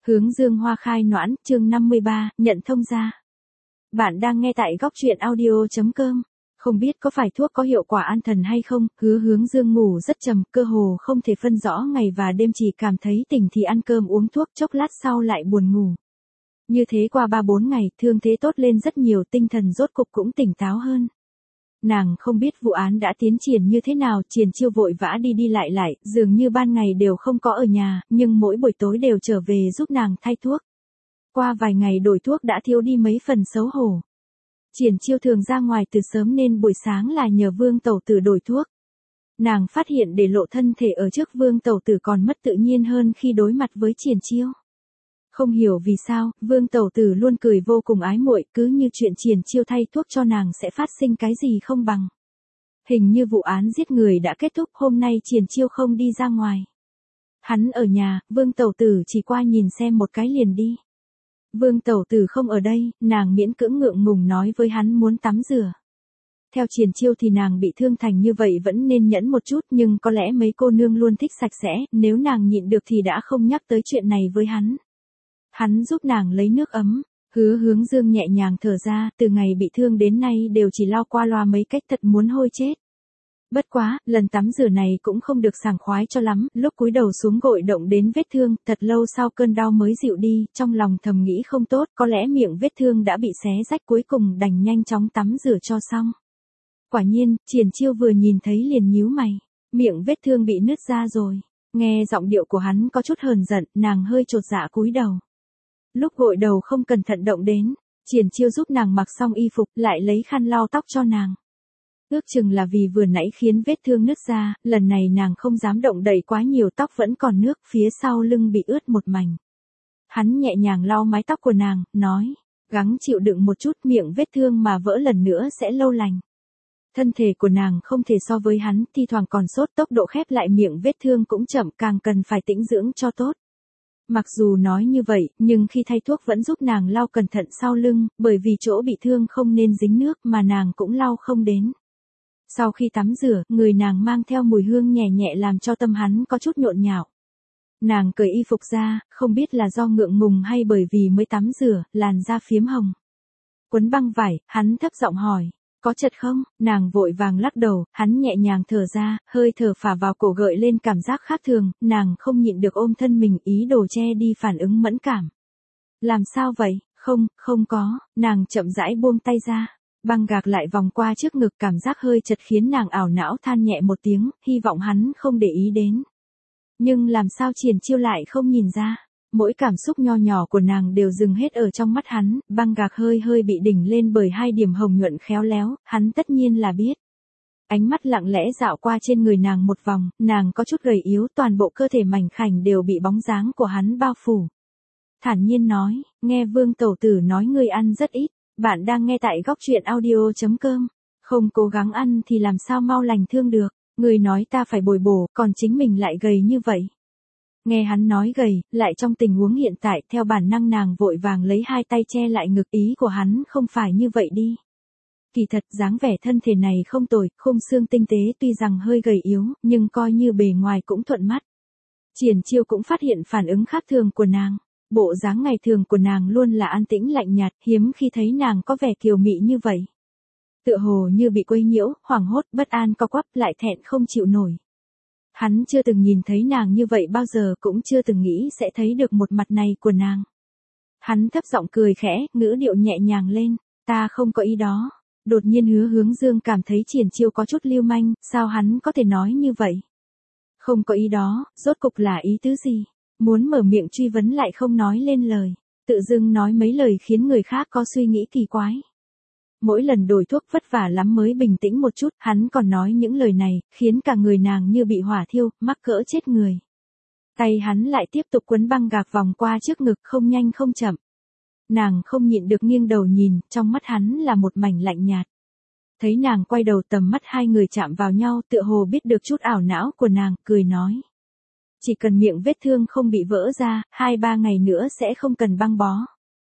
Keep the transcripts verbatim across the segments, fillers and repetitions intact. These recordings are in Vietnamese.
Hướng dương hoa khai noãn, chương năm mươi ba, nhận thông gia. Bạn đang nghe tại góc truyện audio chấm com. Không biết có phải thuốc có hiệu quả an thần hay không, hứa hướng dương ngủ rất trầm, cơ hồ không thể phân rõ ngày và đêm, chỉ cảm thấy tỉnh thì ăn cơm uống thuốc, chốc lát sau lại buồn ngủ. Như thế qua ba bốn ngày, thương thế tốt lên rất nhiều, tinh thần rốt cục cũng tỉnh táo hơn. Nàng không biết vụ án đã tiến triển như thế nào, Triển Chiêu vội vã đi đi lại lại, dường như ban ngày đều không có ở nhà, nhưng mỗi buổi tối đều trở về giúp nàng thay thuốc. Qua vài ngày đổi thuốc đã thiếu đi mấy phần xấu hổ. Triển Chiêu thường ra ngoài từ sớm nên buổi sáng là nhờ Vương Tẩu Tử đổi thuốc. Nàng phát hiện để lộ thân thể ở trước Vương Tẩu Tử còn mất tự nhiên hơn khi đối mặt với Triển Chiêu. Không hiểu vì sao, Vương Tẩu Tử luôn cười vô cùng ái muội, cứ như chuyện Triển Chiêu thay thuốc cho nàng sẽ phát sinh cái gì không bằng. Hình như vụ án giết người đã kết thúc, hôm nay Triển Chiêu không đi ra ngoài. Hắn ở nhà, Vương Tẩu Tử chỉ qua nhìn xem một cái liền đi. Vương Tẩu Tử không ở đây, nàng miễn cưỡng ngượng ngùng nói với hắn muốn tắm rửa. Theo Triển Chiêu thì nàng bị thương thành như vậy vẫn nên nhẫn một chút, nhưng có lẽ mấy cô nương luôn thích sạch sẽ, nếu nàng nhịn được thì đã không nhắc tới chuyện này với hắn. Hắn giúp nàng lấy nước ấm, hứa hướng dương nhẹ nhàng thở ra, từ ngày bị thương đến nay đều chỉ lao qua loa mấy cách, thật muốn hôi chết. Bất quá, lần tắm rửa này cũng không được sảng khoái cho lắm, lúc cúi đầu xuống gội động đến vết thương, thật lâu sau cơn đau mới dịu đi, trong lòng thầm nghĩ không tốt, có lẽ miệng vết thương đã bị xé rách, cuối cùng đành nhanh chóng tắm rửa cho xong. Quả nhiên, Triển Chiêu vừa nhìn thấy liền nhíu mày, miệng vết thương bị nứt ra rồi. Nghe giọng điệu của hắn có chút hờn giận, nàng hơi chột dạ cúi đầu. Lúc gội đầu không cẩn thận động đến, Triển Chiêu giúp nàng mặc xong y phục, lại lấy khăn lau tóc cho nàng. Ước chừng là vì vừa nãy khiến vết thương nứt ra, lần này nàng không dám động đậy quá nhiều, tóc vẫn còn nước, phía sau lưng bị ướt một mảnh. Hắn nhẹ nhàng lau mái tóc của nàng, nói, gắng chịu đựng một chút, miệng vết thương mà vỡ lần nữa sẽ lâu lành. Thân thể của nàng không thể so với hắn, thi thoảng còn sốt, tốc độ khép lại miệng vết thương cũng chậm, càng cần phải tĩnh dưỡng cho tốt. Mặc dù nói như vậy, nhưng khi thay thuốc vẫn giúp nàng lau cẩn thận sau lưng, bởi vì chỗ bị thương không nên dính nước mà nàng cũng lau không đến. Sau khi tắm rửa, người nàng mang theo mùi hương nhẹ nhẹ làm cho tâm hắn có chút nhộn nhạo. Nàng cởi y phục ra, không biết là do ngượng ngùng hay bởi vì mới tắm rửa, làn da phiếm hồng. Quấn băng vải, hắn thấp giọng hỏi, có chật không? Nàng vội vàng lắc đầu, hắn nhẹ nhàng thở ra, hơi thở phả vào cổ gợi lên cảm giác khác thường, nàng không nhịn được ôm thân mình, ý đồ che đi phản ứng mẫn cảm. Làm sao vậy? Không, không có, nàng chậm rãi buông tay ra. Băng gạc lại vòng qua trước ngực, cảm giác hơi chật khiến nàng ảo não than nhẹ một tiếng, hy vọng hắn không để ý đến. Nhưng làm sao Triển Chiêu lại không nhìn ra, mỗi cảm xúc nho nhỏ của nàng đều dừng hết ở trong mắt hắn, băng gạc hơi hơi bị đỉnh lên bởi hai điểm hồng nhuận khéo léo, hắn tất nhiên là biết. Ánh mắt lặng lẽ dạo qua trên người nàng một vòng, nàng có chút gầy yếu, toàn bộ cơ thể mảnh khảnh đều bị bóng dáng của hắn bao phủ. Thản nhiên nói, nghe Vương Tẩu Tử nói ngươi ăn rất ít. Bạn đang nghe tại góc truyện audio chấm com. Không cố gắng ăn thì làm sao mau lành thương được. Người nói ta phải bồi bổ, còn chính mình lại gầy như vậy. Nghe hắn nói gầy, lại trong tình huống hiện tại, theo bản năng nàng vội vàng lấy hai tay che lại ngực, ý của hắn không phải như vậy đi. Kỳ thật dáng vẻ thân thể này không tồi, khung xương tinh tế tuy rằng hơi gầy yếu, nhưng coi như bề ngoài cũng thuận mắt. Triển Chiêu cũng phát hiện phản ứng khác thường của nàng. Bộ dáng ngày thường của nàng luôn là an tĩnh lạnh nhạt, hiếm khi thấy nàng có vẻ kiều mị như vậy. Tựa hồ như bị quấy nhiễu, hoảng hốt, bất an co quắp, lại thẹn không chịu nổi. Hắn chưa từng nhìn thấy nàng như vậy bao giờ, cũng chưa từng nghĩ sẽ thấy được một mặt này của nàng. Hắn thấp giọng cười khẽ, ngữ điệu nhẹ nhàng lên, ta không có ý đó. Đột nhiên hứa hướng dương cảm thấy Triển Chiêu có chút lưu manh, sao hắn có thể nói như vậy? Không có ý đó, rốt cục là ý tứ gì? Muốn mở miệng truy vấn lại không nói lên lời, tự dưng nói mấy lời khiến người khác có suy nghĩ kỳ quái. Mỗi lần đổi thuốc vất vả lắm mới bình tĩnh một chút, hắn còn nói những lời này, khiến cả người nàng như bị hỏa thiêu, mắc cỡ chết người. Tay hắn lại tiếp tục quấn băng gạc vòng qua trước ngực, không nhanh không chậm. Nàng không nhịn được nghiêng đầu nhìn, trong mắt hắn là một mảnh lạnh nhạt. Thấy nàng quay đầu, tầm mắt hai người chạm vào nhau, tựa hồ biết được chút ảo não của nàng, cười nói. Chỉ cần miệng vết thương không bị vỡ ra, hai ba ngày nữa sẽ không cần băng bó.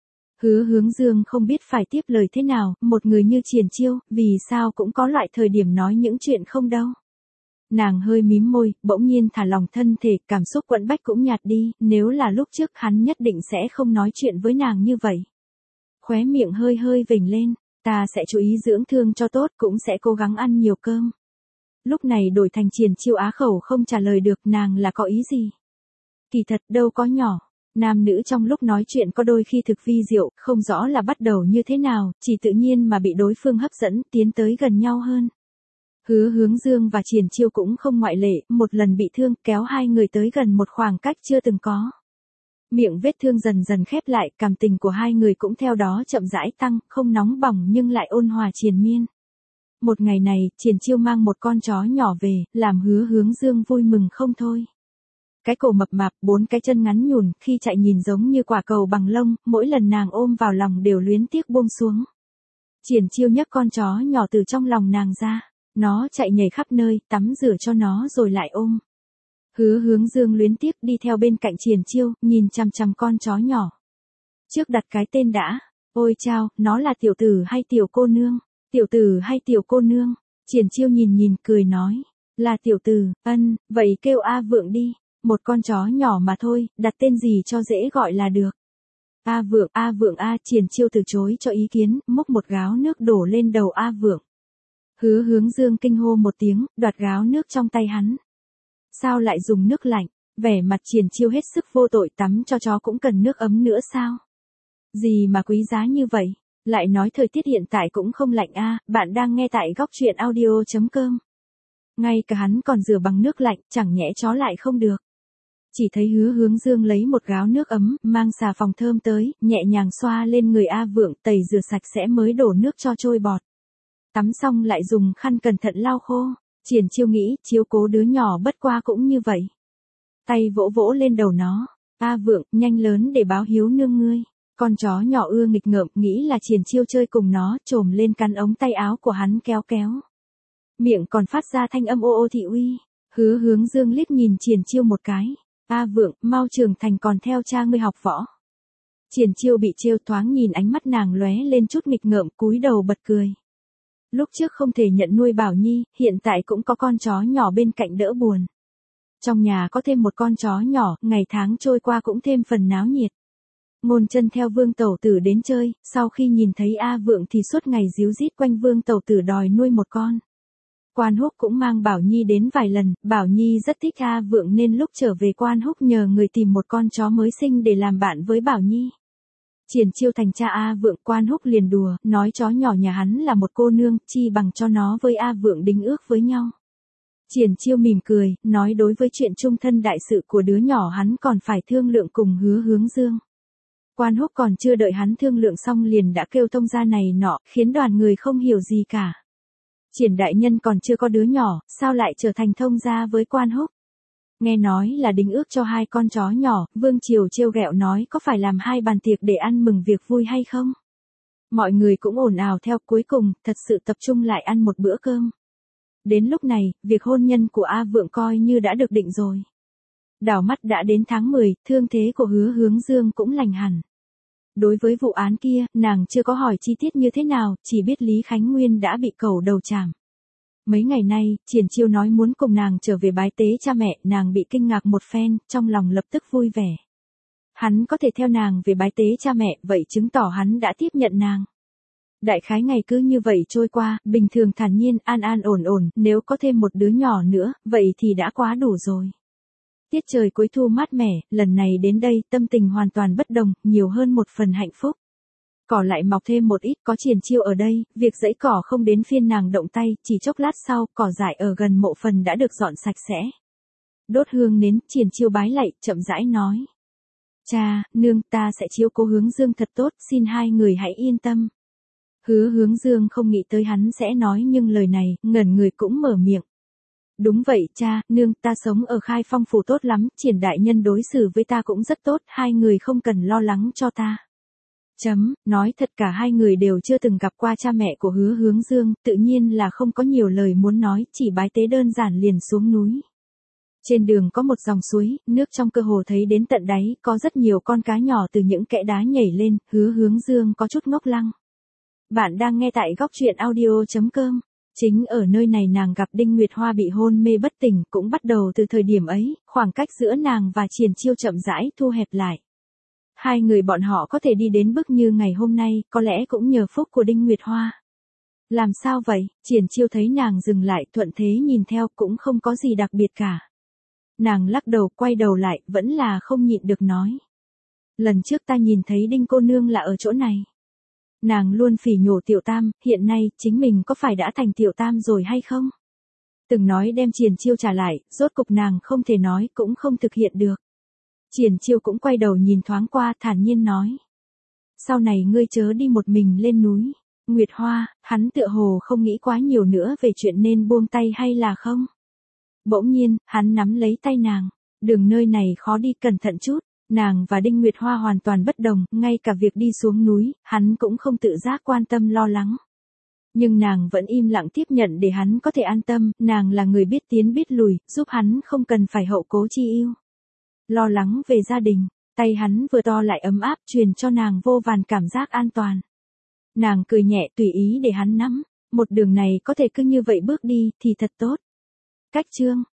Hứa hướng dương không biết phải tiếp lời thế nào, một người như Triển Chiêu, vì sao cũng có loại thời điểm nói những chuyện không đâu. Nàng hơi mím môi, bỗng nhiên thả lỏng thân thể, cảm xúc quẫn bách cũng nhạt đi, nếu là lúc trước hắn nhất định sẽ không nói chuyện với nàng như vậy. Khóe miệng hơi hơi vểnh lên, ta sẽ chú ý dưỡng thương cho tốt, cũng sẽ cố gắng ăn nhiều cơm. Lúc này đổi thành Triển Chiêu á khẩu không trả lời được, nàng là có ý gì? Kỳ thật đâu có nhỏ. Nam nữ trong lúc nói chuyện có đôi khi thực vi diệu, không rõ là bắt đầu như thế nào, chỉ tự nhiên mà bị đối phương hấp dẫn, tiến tới gần nhau hơn. Hứa Hướng Dương và Triển Chiêu cũng không ngoại lệ, một lần bị thương, kéo hai người tới gần một khoảng cách chưa từng có. Miệng vết thương dần dần khép lại, cảm tình của hai người cũng theo đó chậm rãi tăng, không nóng bỏng nhưng lại ôn hòa triền miên. Một ngày này, Triển Chiêu mang một con chó nhỏ về, làm Hứa Hướng Dương vui mừng không thôi. Cái cổ mập mạp, bốn cái chân ngắn nhùn, khi chạy nhìn giống như quả cầu bằng lông, mỗi lần nàng ôm vào lòng đều luyến tiếc buông xuống. Triển Chiêu nhấc con chó nhỏ từ trong lòng nàng ra, nó chạy nhảy khắp nơi, tắm rửa cho nó rồi lại ôm. Hứa Hướng Dương luyến tiếc đi theo bên cạnh Triển Chiêu, nhìn chằm chằm con chó nhỏ. Trước đặt cái tên đã, ôi chao, nó là tiểu tử hay tiểu cô nương? Tiểu tử hay tiểu cô nương? Triển Chiêu nhìn nhìn cười nói, là tiểu tử. Ân, vậy kêu A Vượng đi. Một con chó nhỏ mà thôi, đặt tên gì cho dễ gọi là được. A Vượng, A Vượng A. Triển Chiêu từ chối cho ý kiến, múc một gáo nước đổ lên đầu A Vượng. Hứa Hướng Dương kinh hô một tiếng, đoạt gáo nước trong tay hắn. Sao lại dùng nước lạnh? Vẻ mặt Triển Chiêu hết sức vô tội, tắm cho chó cũng cần nước ấm nữa sao? Gì mà quý giá như vậy? Lại nói thời tiết hiện tại cũng không lạnh a. À, bạn đang nghe tại góc truyện audio chấm com. Ngay cả hắn còn rửa bằng nước lạnh, chẳng nhẽ chó lại không được. Chỉ thấy Hứa Hướng Dương lấy một gáo nước ấm, mang xà phòng thơm tới, nhẹ nhàng xoa lên người A Vượng, tẩy rửa sạch sẽ mới đổ nước cho trôi bọt. Tắm xong lại dùng khăn cẩn thận lau khô. Triển Chiêu nghĩ, chiếu cố đứa nhỏ bất qua cũng như vậy. Tay vỗ vỗ lên đầu nó. A Vượng, nhanh lớn để báo hiếu nương ngươi. Con chó nhỏ ưa nghịch ngợm, nghĩ là Triển Chiêu chơi cùng nó, trồm lên cắn ống tay áo của hắn kéo kéo. Miệng còn phát ra thanh âm ô ô thị uy. Hứa Hướng Dương liếc nhìn Triển Chiêu một cái. A Vượng, mau trưởng thành còn theo cha ngươi học võ. Triển Chiêu bị trêu, thoáng nhìn ánh mắt nàng lóe lên chút nghịch ngợm, cúi đầu bật cười. Lúc trước không thể nhận nuôi Bảo Nhi, hiện tại cũng có con chó nhỏ bên cạnh đỡ buồn. Trong nhà có thêm một con chó nhỏ, ngày tháng trôi qua cũng thêm phần náo nhiệt. Ngôn Chân theo Vương Tẩu Tử đến chơi, sau khi nhìn thấy A Vượng thì suốt ngày díu dít quanh Vương Tẩu Tử đòi nuôi một con. Quan Húc cũng mang Bảo Nhi đến vài lần, Bảo Nhi rất thích A Vượng nên lúc trở về Quan Húc nhờ người tìm một con chó mới sinh để làm bạn với Bảo Nhi. Triển Chiêu thành cha A Vượng, Quan Húc liền đùa, nói chó nhỏ nhà hắn là một cô nương, chi bằng cho nó với A Vượng đính ước với nhau. Triển Chiêu mỉm cười, nói đối với chuyện chung thân đại sự của đứa nhỏ hắn còn phải thương lượng cùng Hứa Hướng Dương. Quan Húc còn chưa đợi hắn thương lượng xong liền đã kêu thông gia này nọ, khiến đoàn người không hiểu gì cả. Triển đại nhân còn chưa có đứa nhỏ, sao lại trở thành thông gia với Quan Húc? Nghe nói là đính ước cho hai con chó nhỏ, Vương Triều trêu ghẹo nói có phải làm hai bàn tiệc để ăn mừng việc vui hay không? Mọi người cũng ồn ào theo, cuối cùng, thật sự tập trung lại ăn một bữa cơm. Đến lúc này, việc hôn nhân của A Vượng coi như đã được định rồi. Đảo mắt đã đến tháng mười, thương thế của Hứa Hướng Dương cũng lành hẳn. Đối với vụ án kia, nàng chưa có hỏi chi tiết như thế nào, chỉ biết Lý Khánh Nguyên đã bị cẩu đầu chảm. Mấy ngày nay, Triển Chiêu nói muốn cùng nàng trở về bái tế cha mẹ, nàng bị kinh ngạc một phen, trong lòng lập tức vui vẻ. Hắn có thể theo nàng về bái tế cha mẹ, vậy chứng tỏ hắn đã tiếp nhận nàng. Đại khái ngày cứ như vậy trôi qua, bình thường thản nhiên, an an ổn ổn, nếu có thêm một đứa nhỏ nữa, vậy thì đã quá đủ rồi. Tiết trời cuối thu mát mẻ, lần này đến đây, tâm tình hoàn toàn bất đồng, nhiều hơn một phần hạnh phúc. Cỏ lại mọc thêm một ít, có Triển Chiêu ở đây, việc giẫy cỏ không đến phiên nàng động tay, chỉ chốc lát sau, cỏ dại ở gần mộ phần đã được dọn sạch sẽ. Đốt hương nến, Triển Chiêu bái lạy, chậm rãi nói. Cha, nương, ta sẽ chiếu cố Hướng Dương thật tốt, xin hai người hãy yên tâm. Hứa Hướng Dương không nghĩ tới hắn sẽ nói nhưng lời này, ngẩn người cũng mở miệng. Đúng vậy cha, nương, ta sống ở Khai Phong phủ tốt lắm, Triển đại nhân đối xử với ta cũng rất tốt, hai người không cần lo lắng cho ta. Chấm, nói thật cả hai người đều chưa từng gặp qua cha mẹ của Hứa Hướng Dương, tự nhiên là không có nhiều lời muốn nói, chỉ bái tế đơn giản liền xuống núi. Trên đường có một dòng suối, nước trong cơ hồ thấy đến tận đáy, có rất nhiều con cá nhỏ từ những kẽ đá nhảy lên, Hứa Hướng Dương có chút ngốc lăng. Bạn đang nghe tại góc truyện audio chấm com. Chính ở nơi này nàng gặp Đinh Nguyệt Hoa bị hôn mê bất tỉnh, cũng bắt đầu từ thời điểm ấy, khoảng cách giữa nàng và Triển Chiêu chậm rãi thu hẹp lại. Hai người bọn họ có thể đi đến bước như ngày hôm nay, có lẽ cũng nhờ phúc của Đinh Nguyệt Hoa. Làm sao vậy? Triển Chiêu thấy nàng dừng lại, thuận thế nhìn theo, cũng không có gì đặc biệt cả. Nàng lắc đầu, quay đầu lại, vẫn là không nhịn được nói. Lần trước ta nhìn thấy Đinh cô nương là ở chỗ này. Nàng luôn phỉ nhổ Tiểu Tam, hiện nay, chính mình có phải đã thành Tiểu Tam rồi hay không? Từng nói đem Triển Chiêu trả lại, rốt cục nàng không thể nói, cũng không thực hiện được. Triển Chiêu cũng quay đầu nhìn thoáng qua, thản nhiên nói. Sau này ngươi chớ đi một mình lên núi. Nguyệt Hoa, hắn tựa hồ không nghĩ quá nhiều nữa về chuyện nên buông tay hay là không? Bỗng nhiên, hắn nắm lấy tay nàng. Đường nơi này khó đi, cẩn thận chút. Nàng và Đinh Nguyệt Hoa hoàn toàn bất đồng, ngay cả việc đi xuống núi, hắn cũng không tự giác quan tâm lo lắng. Nhưng nàng vẫn im lặng tiếp nhận để hắn có thể an tâm, nàng là người biết tiến biết lùi, giúp hắn không cần phải hậu cố chi ưu. Lo lắng về gia đình, tay hắn vừa to lại ấm áp, truyền cho nàng vô vàn cảm giác an toàn. Nàng cười nhẹ, tùy ý để hắn nắm, một đường này có thể cứ như vậy bước đi thì thật tốt. Cách chương